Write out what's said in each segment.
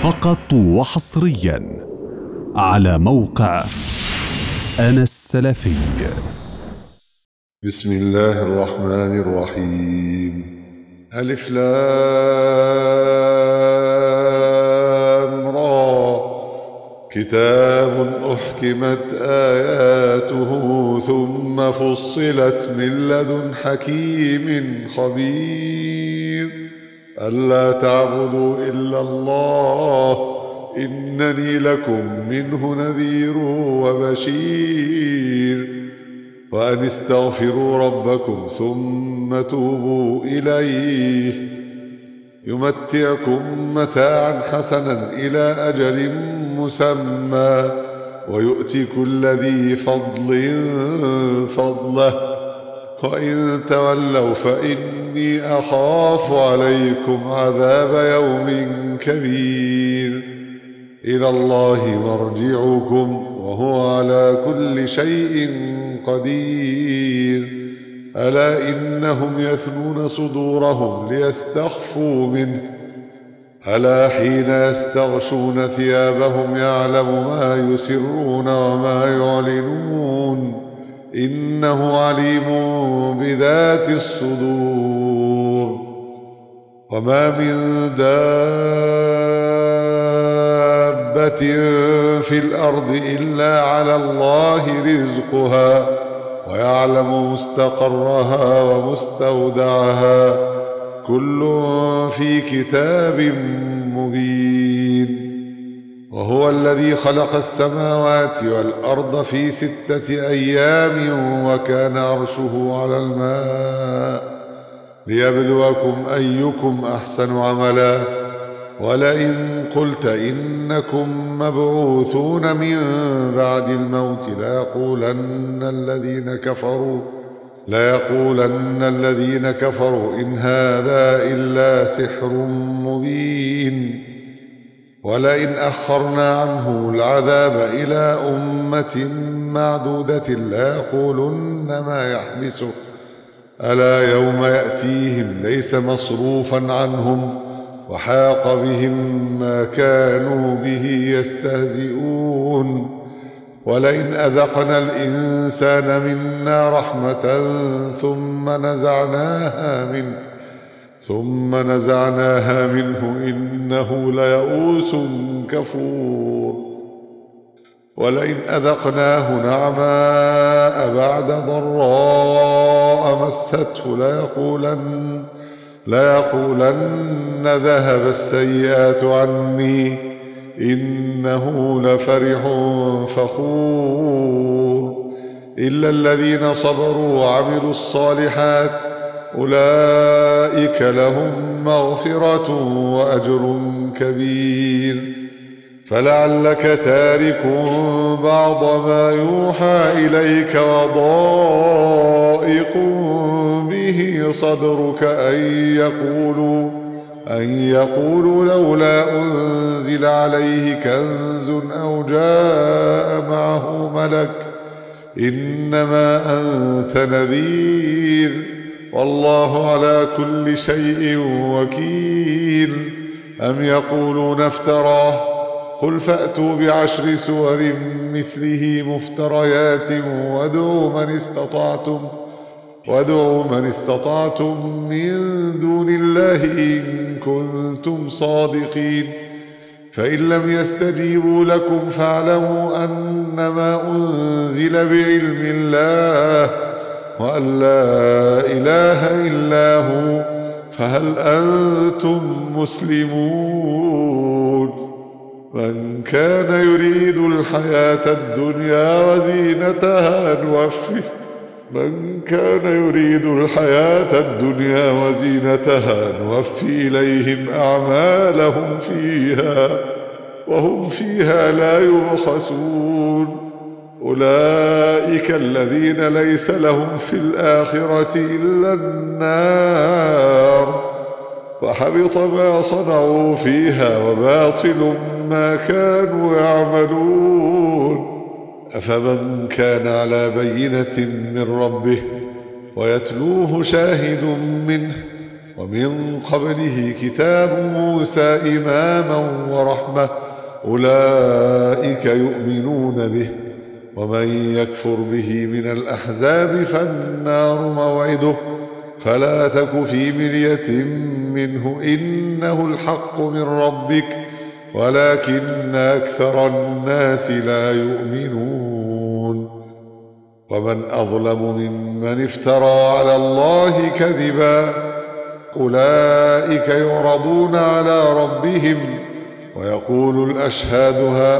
فقط وحصريا على موقع أنا السلفي. بسم الله الرحمن الرحيم. ألف لام را، كتاب أحكمت آياته ثم فصلت من لدن حكيم خبير ألا تعبدوا إلا الله إنني لكم منه نذير وبشير وأن استغفروا ربكم ثم توبوا إليه يمتعكم متاعا حسنا إلى أجل مسمى ويؤتي كل ذي فضل فضله وإن تولوا فإني أخاف عليكم عذاب يوم كبير إلى الله مرجعكم وهو على كل شيء قدير ألا إنهم يثنون صدورهم ليستخفوا منه ألا حين يستغشون ثيابهم يعلم ما يسرون وما يعلنون إنه عليم بذات الصدور. وما من دابة في الأرض إلا على الله رزقها ويعلم مستقرها ومستودعها كل في كتاب مبين. وهو الذي خلق السماوات والأرض في 6 أيام وكان عرشه على الماء ليبلوكم أيكم أحسن عملا ولئن قلت إنكم مبعوثون من بعد الموت ليقولن الذين كفروا إن هذا إلا سحر مبين. ولئن أخرنا عنه العذاب إلى أمة معدودة ليقولن ما يحبسه ألا يوم يأتيهم ليس مصروفا عنهم وحاق بهم ما كانوا به يستهزئون. ولئن أذقنا الإنسان منا رحمة ثم نزعناها منه إنه ليئوس كفور. ولئن أذقناه نعماء بعد ضراء مسته ليقولن ذهب السيئات عني إنه لفرح فخور. إلا الذين صبروا وعملوا الصالحات أولئك لهم مغفرة وأجر كبير. فلعلك تارك بعض ما يوحى إليك وضائق به صدرك أن يقولوا لولا أنزل عليه كنز أو جاء معه ملك إنما أنت نذير والله على كل شيء وكيل. أم يقولون افتراه قل فأتوا ب10 سور مثله مفتريات وادعوا من استطعتم من دون الله إن كنتم صادقين. فإن لم يستجيبوا لكم فاعلموا أنما أنزل بعلم الله وأن لا إله إلا هو فهل أنتم مسلمون. من كان يريد الحياة الدنيا وزينتها نوفي إليهم أعمالهم فيها وهم فيها لا يبخسون. أولئك الذين ليس لهم في الآخرة إلا النار وحبط ما صنعوا فيها وباطل ما كانوا يعملون. أفمن كان على بينة من ربه ويتلوه شاهد منه ومن قبله كتاب موسى إماما ورحمة أولئك يؤمنون به ومن يكفر به من الأحزاب فالنار موعده فلا تك في مرية منه إنه الحق من ربك ولكن أكثر الناس لا يؤمنون ومن أظلم ممن افترى على الله كذبا أولئك يعرضون على ربهم ويقول الأشهاد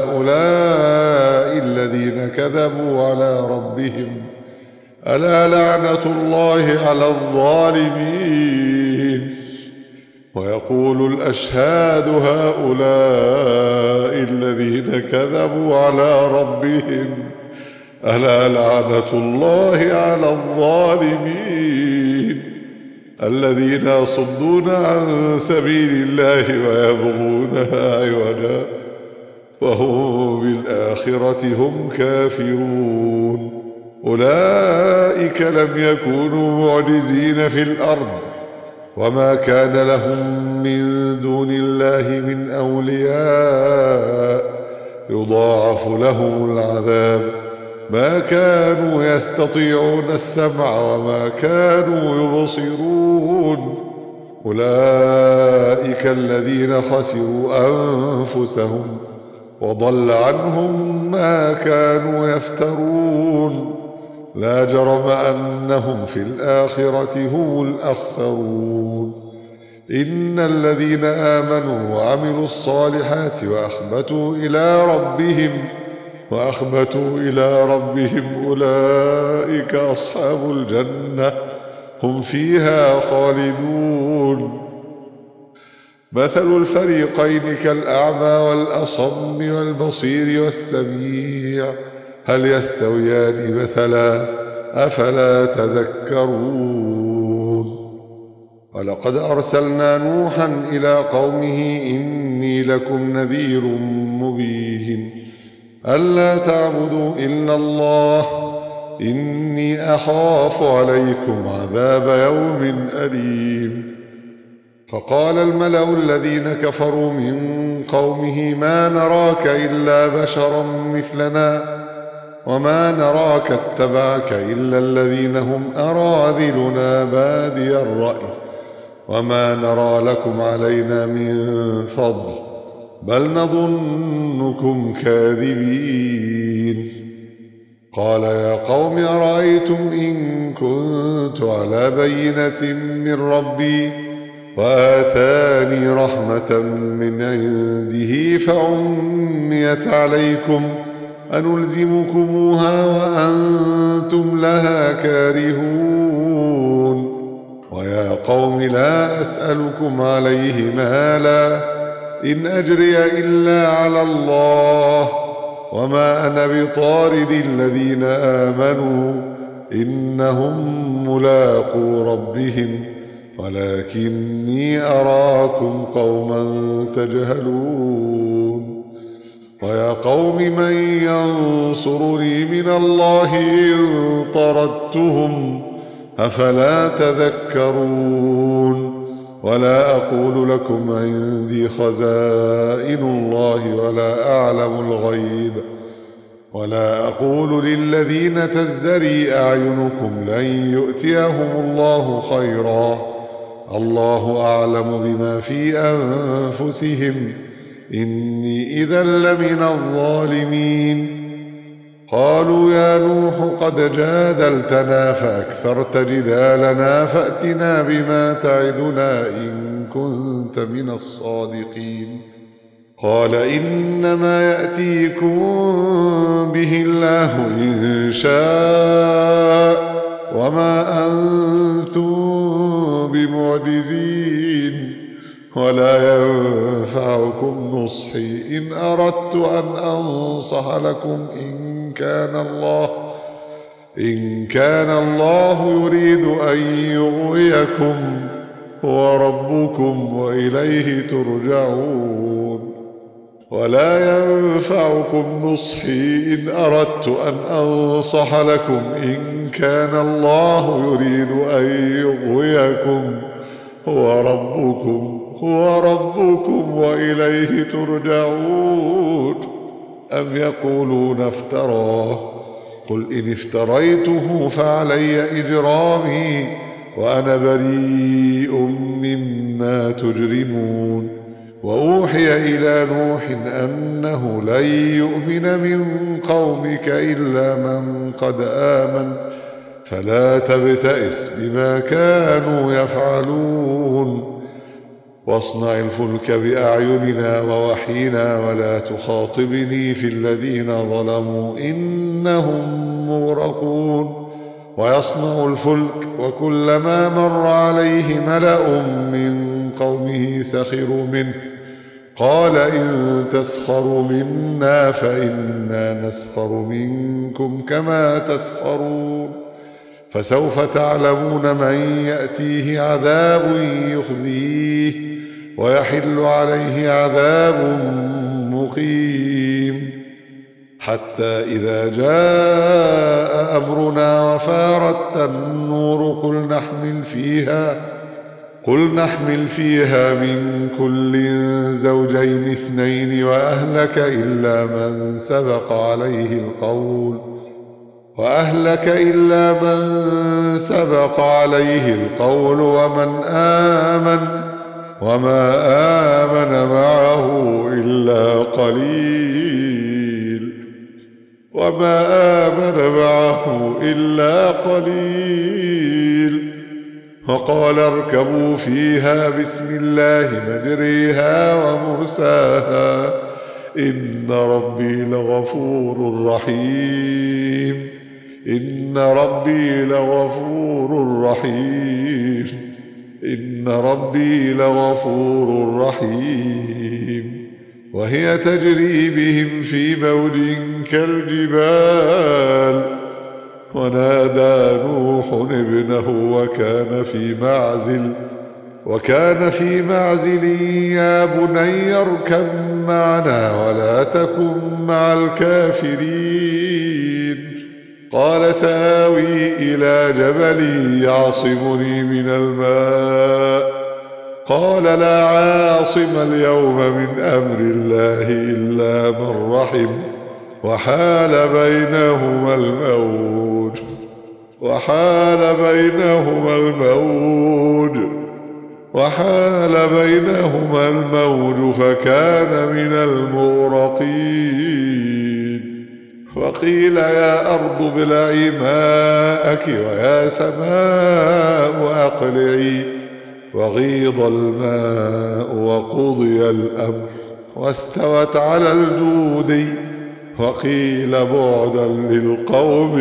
هؤلاء الذين كذبوا على ربهم ألا لعنة الله على الظالمين ويقول الأشهاد هؤلاء الذين كذبوا على ربهم ألا لعنة الله على الظالمين الذين يصدون عن سبيل الله ويبغونها عوجا وهم بالآخرة هم كافرون أولئك لم يكونوا معجزين في الأرض وما كان لهم من دون الله من أولياء يضاعف لهم العذاب ما كانوا يستطيعون السمع وما كانوا يبصرون أولئك الذين خسروا أنفسهم وضل عنهم ما كانوا يفترون لا جرم أنهم في الآخرة هم الأخسرون إن الذين آمنوا وعملوا الصالحات وأخبتوا إلى ربهم أولئك أصحاب الجنة هم فيها خالدون مثل الفريقين كالأعمى والأصم والبصير والسميع هل يستويان مثلا أفلا تذكرون ولقد أرسلنا نوحا إلى قومه إني لكم نذير مبين ألا تعبدوا إلا الله إني أخاف عليكم عذاب يوم أليم فقال الملأ الذين كفروا من قومه ما نراك إلا بشرا مثلنا وما نراك اتبعك إلا الذين هم أراذلنا بادي الرأي وما نرى لكم علينا من فضل بل نظنكم كاذبين قال يا قوم أرأيتم إن كنت على بينة من ربي وآتاني رحمة من عنده فعميت عليكم أنلزمكموها وأنتم لها كارهون ويا قوم لا أسألكم عليه مالا إن أجري إلا على الله وما أنا بطارد الذين آمنوا إنهم ملاقو ربهم ولكني أراكم قوما تجهلون ويا قوم من ينصرني من الله إن طردتهم أفلا تذكرون ولا أقول لكم عندي خزائن الله ولا أعلم الغيب ولا أقول للذين تزدري أعينكم لن يؤتيهم الله خيرا الله أعلم بما في أنفسهم إني إذا لمن الظالمين قالوا يا نوح قد جادلتنا فأكثرت جدالنا فأتنا بما تعدنا إن كنت من الصادقين قال إنما يأتيكم به الله إن شاء وما أنتم بمعجزين ولا ينفعكم نصحي إن أردت أن أنصح لكم إن كان الله يريد أن يغويكم هو ربكم وإليه ترجعون ولا ينفعكم نصحي إن أردت أن أنصح لكم إن كان الله يريد أن يغويكم هو ربكم وإليه ترجعون. أم يقولون افتراه، قل إن افتريته فعلي إجرامي وأنا بريء مما تجرمون. وأوحي إلى نوح أنه لن يؤمن من قومك إلا من قد آمن فلا تبتئس بما كانوا يفعلون. واصنع الفلك بأعيننا ووحينا ولا تخاطبني في الذين ظلموا إنهم مغرقون. ويصنع الفلك وكلما مر عليه ملأ من قومه سخروا منه قال إن تسخروا منا فإنا نسخر منكم كما تسخرون. فسوف تعلمون من يأتيه عذاب يخزيه ويحل عليه عذاب مقيم. حتى إذا جاء أمرنا وفارت النور قل نحمل فيها من كل زوجين اثنين وأهلك إلا من سبق عليه القول ومن آمن وما آمن معه إلا قليل. وقال اركبوا فيها بسم الله مجريها ومرساها إن ربي لغفور رحيم. وهي تجري بهم في موج كالجبال ونادى نوح ابنه وكان في معزل يا بني اركب معنا ولا تكن مع الكافرين. قال سآوي إلى جبل يعصمني من الماء قال لا عاصم اليوم من أمر الله إلا من رحم وحال بينهما الموج فكان من المغرقين. وقيل يا أرض ابلعي ماءك ويا سماء أقلعي وغيض الماء وقضي الأمر واستوت على الجودي وقيل بعدا للقوم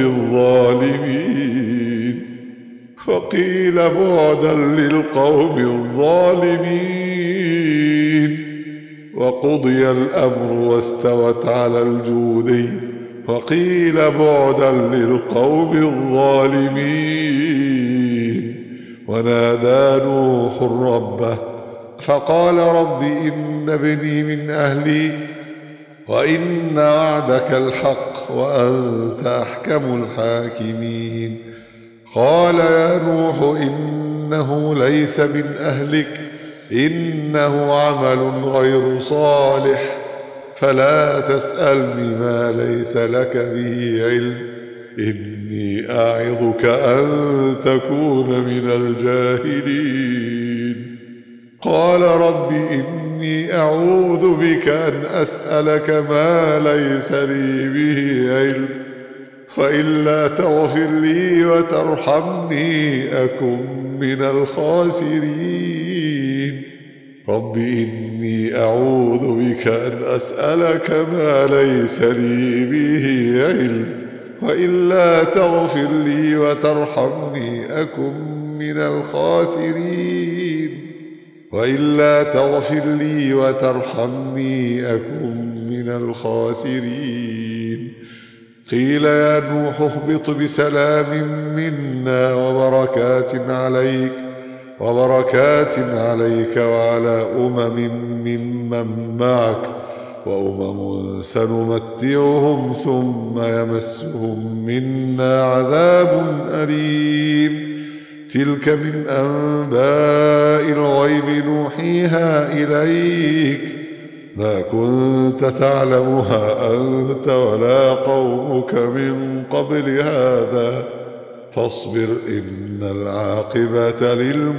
الظالمين. وقضي الأمر واستوت على الجودي وقيل بعدا للقوم الظالمين. ونادى نوح ربه فقال رب إن ابني من أهلي وإن وعدك الحق وأنت أحكم الحاكمين. قال يا نوح إنه ليس من أهلك إنه عمل غير صالح فلا تسألني ما ليس لك به علم إني أعظك أن تكون من الجاهلين. قال رب إني أعوذ بك أن أسألك ما ليس لي به علم وإلا تغفر لي وترحمني أكن من الخاسرين. رب إني أعوذ بك أن أسألك ما ليس لي به علم وإلا تغفر لي وترحمني أكن من الخاسرين. قيل يا نوح اهبط بسلام منا وبركات عليك وعلى ممن معك وأمم سنمتعهم ثم يمسهم منا عذاب أليم. تلك من أنباء الغيب نوحيها إليك ما كنت تعلمها أنت ولا قومك من قبل هذا فاصبر إن العاقبة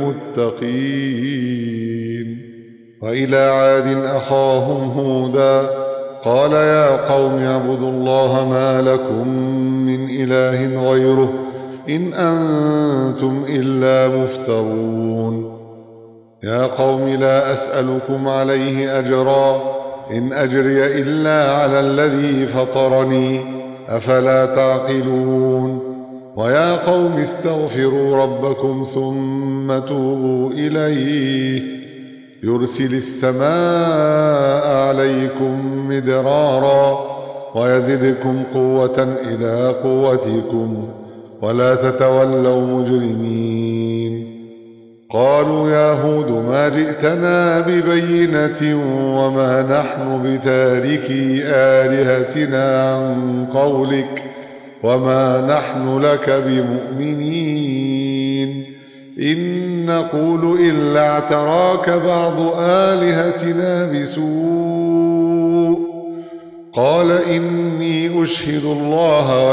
للمتقين. وإلى عاد أخاهم هودا قال يا قوم اعبدوا الله ما لكم من إله غيره إن أنتم إلا مفترون. يا قوم لا أسألكم عليه أجرا إن أجري إلا على الذي فطرني أفلا تعقلون. ويا قوم استغفروا ربكم ثم توبوا إليه يرسل السماء عليكم مدرارا ويزدكم قوة إلى قوتكم ولا تتولوا مجرمين. قالوا يا هود ما جئتنا ببينة وما نحن بتاركي آلهتنا عن قولك وما نحن لك بمؤمنين إن نقول إلا اعتراك بعض آلهتنا بسوء. قال إني أشهد الله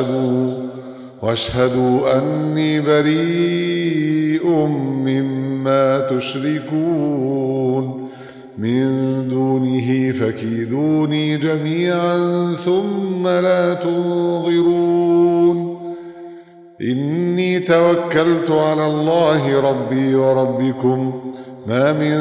واشهدوا أني بريء مما تشركون من دونه فكيدوني جميعا ثم لا تنظرون. إني توكلت على الله ربي وربكم ما من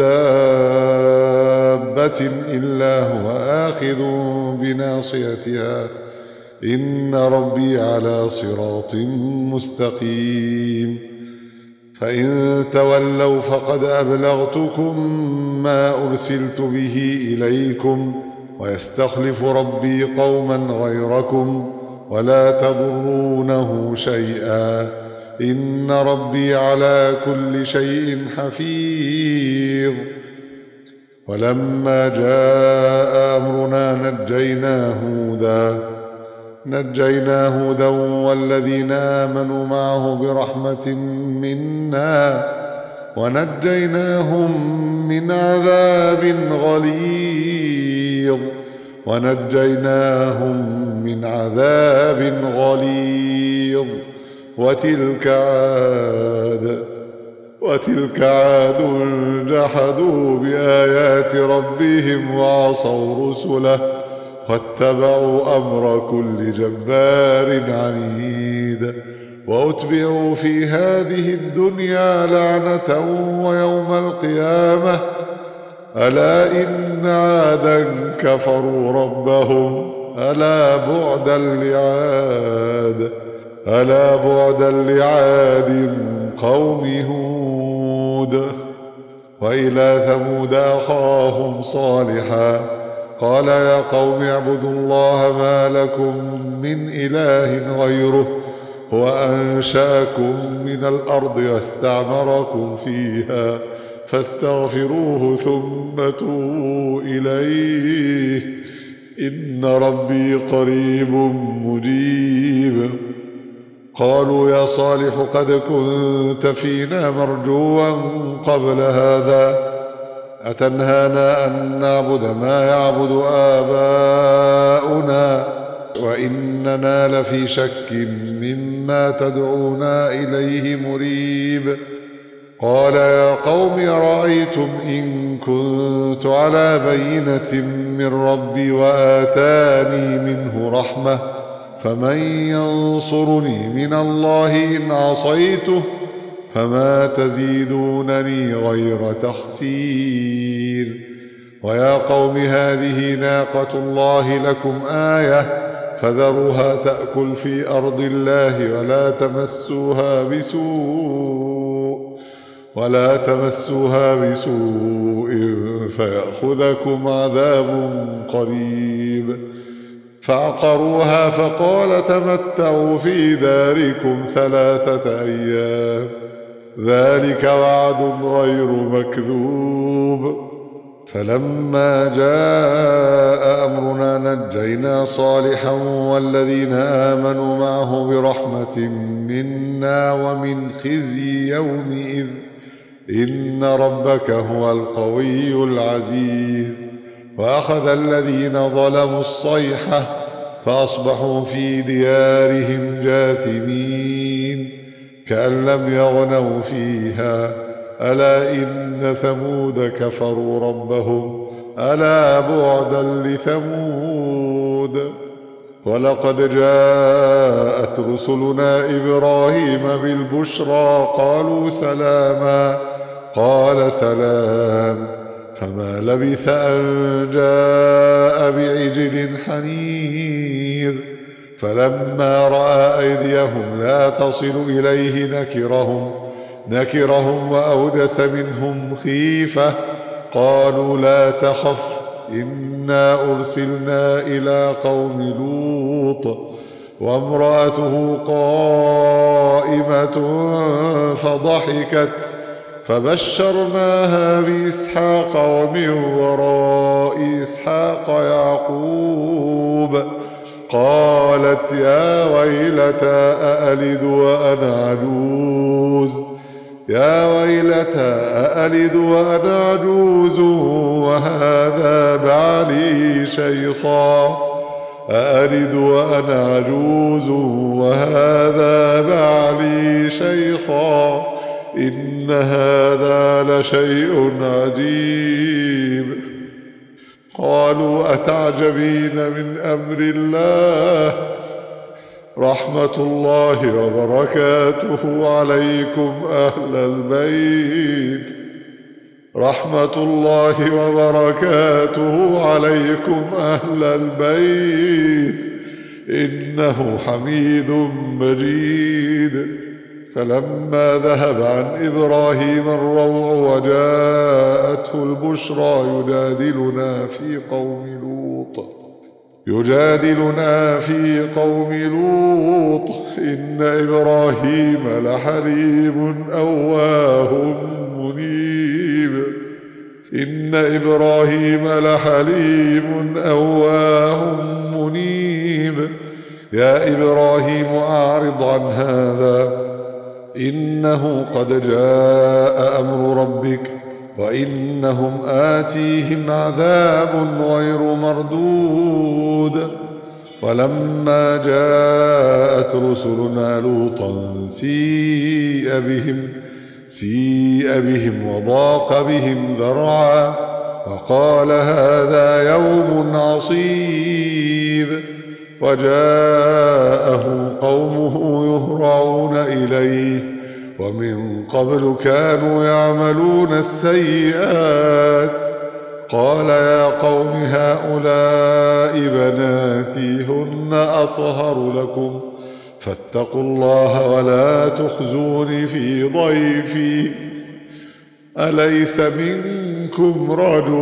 دابة إلا هو آخذ بناصيتها إن ربي على صراط مستقيم. فإن تولوا فقد أبلغتكم ما أرسلت به إليكم ويستخلف ربي قوما غيركم ولا تضرونه شيئا إن ربي على كل شيء حفيظ. ولما جاء أمرنا نجينا هودا والذين آمنوا معه برحمة منا ونجيناهم من عذاب غليظ. وتلك عاد جحدوا بآيات ربهم وعصوا رسله واتبعوا أمر كل جبار عنيد. وأتبعوا في هذه الدنيا لعنة ويوم القيامة ألا إن عادا كفروا ربهم ألا بعدا لعاد قوم هود. وإلى ثمود أخاهم صالحا قال يا قوم اعبدوا الله ما لكم من إله غيره هو أنشأكم من الأرض واستعمركم فيها فاستغفروه ثم توبوا إليه إن ربي قريب مجيب. قالوا يا صالح قد كنت فينا مرجوا قبل هذا أتنهانا أن نعبد ما يعبد آباؤنا وإننا لفي شك مما تدعونا إليه مريب. قال يا قوم أرأيتم إن كنت على بينة من ربي وآتاني منه رحمة فمن ينصرني من الله إن عصيته فما تزيدونني غير تخسير. ويا قوم هذه ناقة الله لكم آية فذروها تأكل في أرض الله ولا تمسوها بسوء فيأخذكم عذاب قريب. فعقروها فقال تمتعوا في داركم 3 أيام ذلك وعد غير مكذوب. فلما جاء أمرنا نجينا صالحا والذين آمنوا معه برحمة منا ومن خزي يومئذ إن ربك هو القوي العزيز. وأخذ الذين ظلموا الصيحة فأصبحوا في ديارهم جاثمين كأن لم يغنوا فيها ألا إن ثمود كفروا ربهم ألا بعدا لثمود. ولقد جاءت رسلنا إبراهيم بالبشرى قالوا سلاما قال سلام فما لبث أن جاء بعجل حنيذ. فلما رأى أيديهم لا تصل إليه نكرهم وأوجس منهم خيفة قالوا لا تخف إنا أرسلنا إلى قوم لوط وامرأته قائمة فضحكت فبشرناها بإسحاق ومن وراء إسحاق يعقوب قالت يا ويلتى أألد وأنا عجوز وهذا بعلي شيخا إن هذا لشيء عجيب. قالوا أتعجبين من أمر الله رحمة الله وبركاته عليكم أهل البيت إنه حميد مجيد. فلما ذهب عن إبراهيم الروع وجاءته البشرى يجادلنا في قوم لوط إن إبراهيم لحليم أواه منيب. يا إبراهيم أعرض عن هذا إنه قد جاء أمر ربك وإنهم آتيهم عذاب غير مردود. ولما جاءت رسلنا لوطا سيء بهم وضاق بهم ذرعا وقال هذا يوم عصيب. وجاءه قومه يهرعون إليه ومن قبل كانوا يعملون السيئات. قال يا قوم هؤلاء بناتي هن أطهر لكم فاتقوا الله ولا تخزوني في ضيفي أليس منكم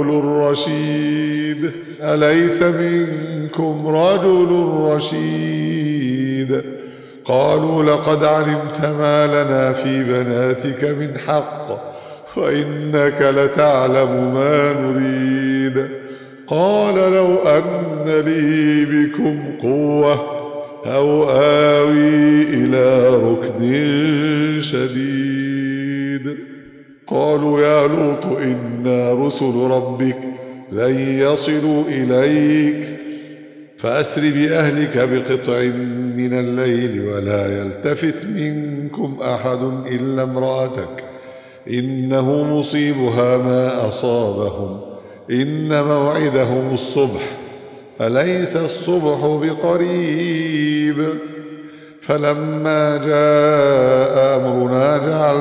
رجل رشيد. قالوا لقد علمت ما لنا في بناتك من حق وإنك لتعلم ما نريد. قال لو أن لي بكم قوة أو آوي إلى ركن شديد. قالوا يا لوط إنا رسل ربك لن يصلوا إليك فأسر بأهلك بقطع من الليل ولا يلتفت منكم أحد إلا امرأتك إنه مصيبها ما أصابهم إن موعدهم الصبح أليس الصبح بقريب. فلما جاء أمرنا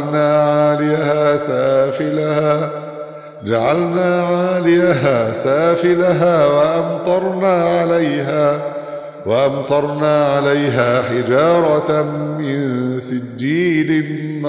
جعلنا عاليها سافلها وأمطرنا عليها حجارة من سجيل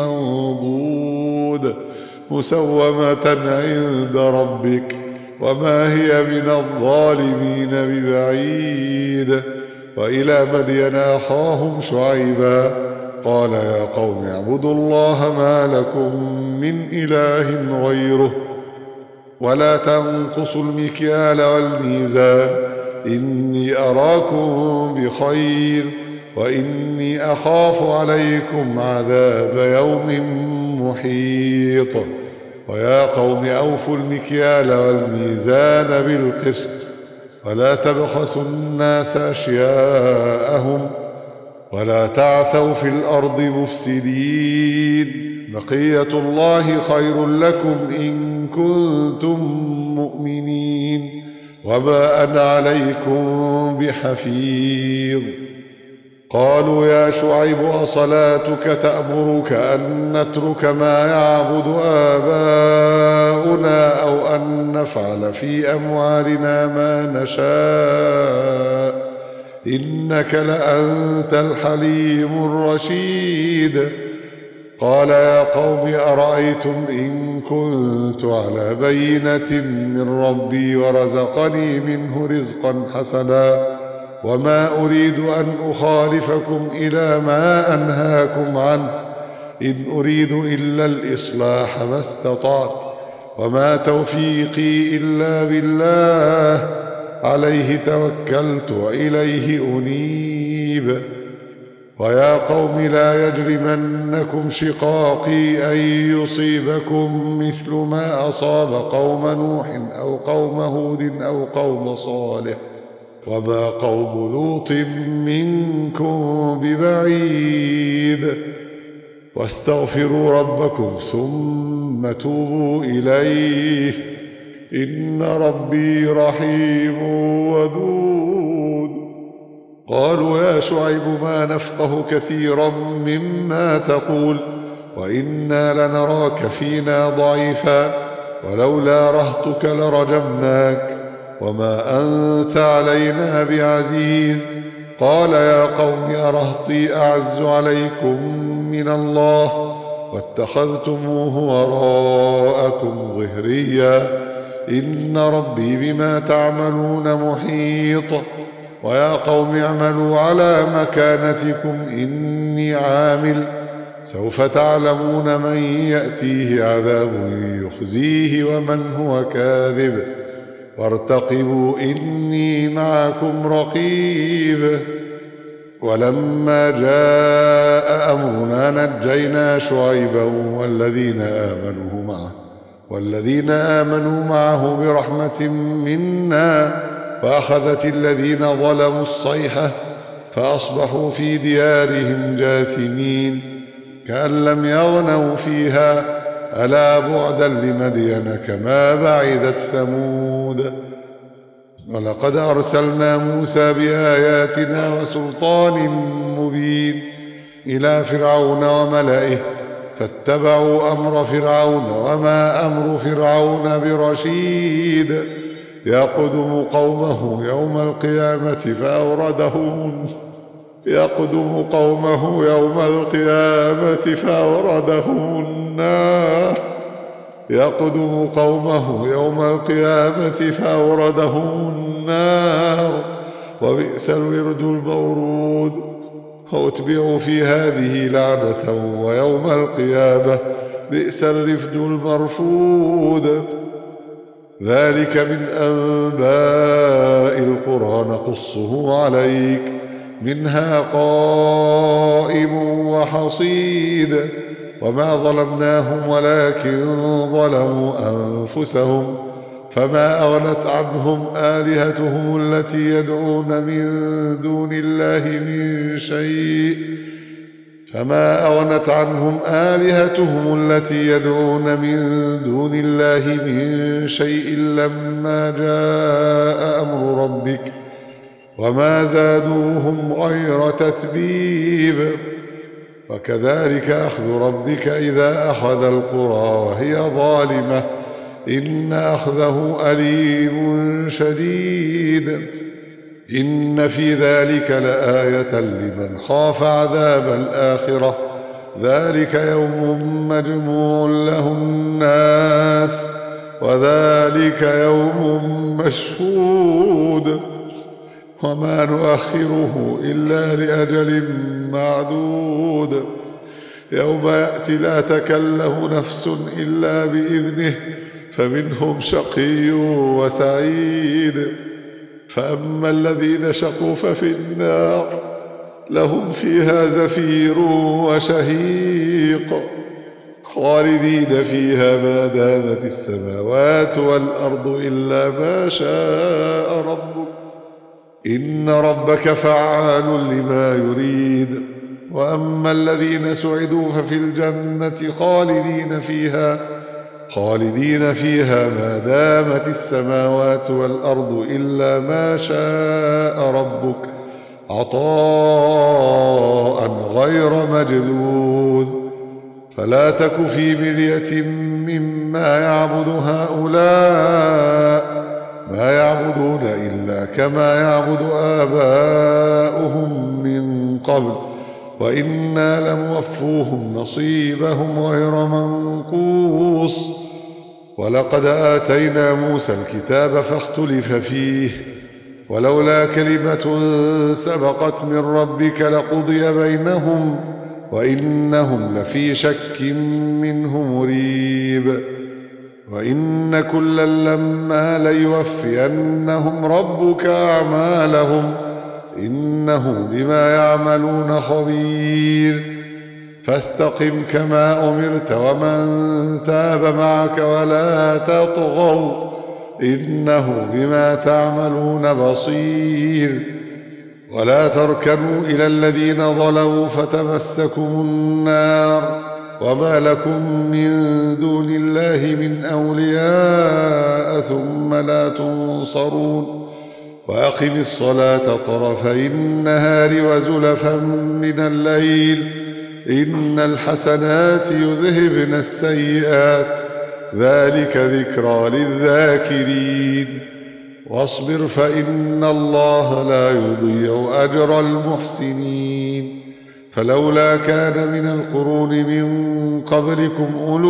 منضود مسومة عند ربك وما هي من الظالمين ببعيد. وإلى مدين أخاهم شعيبا قال يا قوم اعبدوا الله ما لكم من إله غيره ولا تنقصوا المكيال والميزان إني أراكم بخير وإني أخاف عليكم عذاب يوم محيط. ويا قوم أوفوا المكيال والميزان بالقسط ولا تبخسوا الناس أشياءهم ولا تعثوا في الأرض مفسدين. بقية الله خير لكم إن كنتم مؤمنين وما أنا عليكم بحفيظ. قالوا يا شعيب أصلاتك تأمرك أن نترك ما يعبد آباؤنا أو أن نفعل في أموالنا ما نشاء إنك لأنت الحليم الرشيد. قال يا قوم أرأيتم إن كنت على بينة من ربي ورزقني منه رزقا حسنا وما أريد أن أخالفكم إلى ما أنهاكم عنه إن أريد إلا الإصلاح ما استطعت وما توفيقي إلا بالله عليه توكلت وإليه أنيب. ويا قوم لا يجرمنكم شقاقي أن يصيبكم مثل ما أصاب قوم نوح أو قوم هود أو قوم صالح وما قوم لوط منكم ببعيد. واستغفروا ربكم ثم توبوا إليه إن ربي رحيم ودود. قالوا يا شعيب ما نفقه كثيرا مما تقول وإنا لنراك فينا ضعيفا ولولا رهطك لرجمناك وما أنت علينا بعزيز. قال يا قوم أرهطي أعز عليكم من الله واتخذتموه وراءكم ظهريا إن ربي بما تعملون محيط. ويا قوم اعملوا على مكانتكم إني عامل سوف تعلمون من يأتيه عذاب يخزيه ومن هو كاذب وارتقبوا إني معكم رقيب. ولما جاء أمرنا نجينا شعيبا والذين آمنوا معه برحمة منا وأخذت الذين ظلموا الصيحة فأصبحوا في ديارهم جاثمين كأن لم يغنوا فيها ألا بعدا لمدين كما بعدت ثمود. ولقد أرسلنا موسى بآياتنا وسلطان مبين إلى فرعون وملئه فاتبعوا أمر فرعون وما أمر فرعون برشيد. يقدم قومه يوم القيامة فأوردهم النار وبئس الورد المورود. وأتبعوا في هذه لعنة ويوم القيامة بئس الرفد المرفود. ذلك من أنباء القرى نقصه عليك منها قائم وحصيد. وما ظلمناهم ولكن ظلموا أنفسهم فما أغنت عنهم آلهتهم التي يدعون من دون الله من شيء لما جاء أمر ربك وما زادوهم غير تتبيب. وكذلك أخذ ربك إذا أخذ القرى وهي ظالمة إن أخذه أليم شديد. إن في ذلك لآية لمن خاف عذاب الآخرة ذلك يوم مجموع له الناس وذلك يوم مشهود وما نؤخره إلا لأجل معدود. يوم يأتي لا تكلم نفس إلا بإذنه فمنهم شقي وسعيد. فأما الذين شقوا ففي النار لهم فيها زفير وشهيق خالدين فيها ما دامت السماوات والأرض إلا ما شاء ربك إن ربك فعال لما يريد. وأما الذين سعدوا ففي الجنة خالدين فيها ما دامت السماوات والأرض إلا ما شاء ربك عطاء غير مجذوذ. فلا تك في مرية مما يعبد هؤلاء ما يعبدون إلا كما يعبد آباؤهم من قبل وإنا لموفوهم نصيبهم غير منقوص. ولقد آتينا موسى الكتاب فاختلف فيه ولولا كلمة سبقت من ربك لقضي بينهم وإنهم لفي شك منه مريب. وإن كلا لما ليوفينهم ربك أعمالهم إنه بما يعملون خبير. فاستقم كما أمرت ومن تاب معك ولا تطغوا إنه بما تعملون بصير. ولا تركنوا إلى الذين ظلموا فتمسكم النار وما لكم من دون الله من أولياء ثم لا تنصرون. وأقم الصلاة طرفي النهار وزلفا من الليل إن الحسنات يذهبن السيئات ذلك ذكرى للذاكرين. واصبر فإن الله لا يضيع أجر المحسنين. فلولا كان من القرون من قبلكم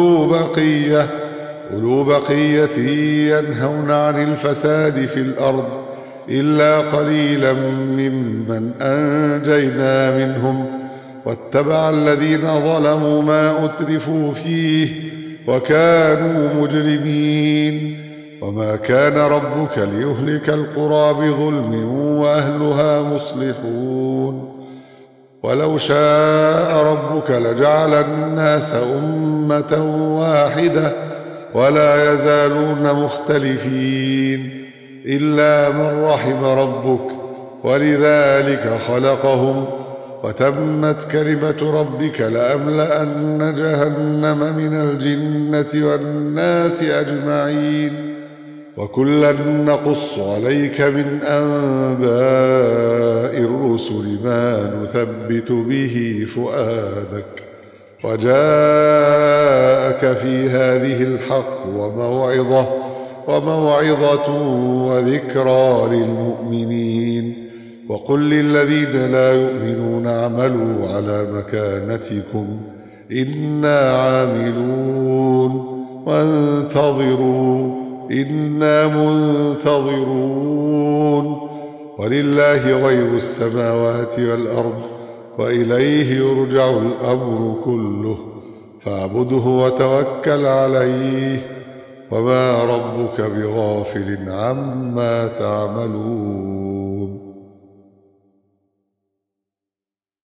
أولو بقية ينهون عن الفساد في الأرض إلا قليلا ممن أنجينا منهم واتبع الذين ظلموا ما أترفوا فيه وكانوا مجرمين. وما كان ربك ليهلك القرى بظلم وأهلها مصلحون. ولو شاء ربك لجعل الناس أمة واحدة ولا يزالون مختلفين إلا من رحم ربك ولذلك خلقهم وتمت كلمة ربك لأملأن جهنم من الجنة والناس أجمعين. وكلا نقص عليك من أنباء الرسل ما نثبت به فؤادك وجاءك في هذه الحق وموعظة وذكرى للمؤمنين. وقل للذين لا يؤمنون اعملوا على مكانتكم إنا عاملون وانتظروا إنا منتظرون. ولله غيب السماوات والأرض وإليه يرجع الأمر كله فاعبده وتوكل عليه وما ربك بغافل عما تعملون.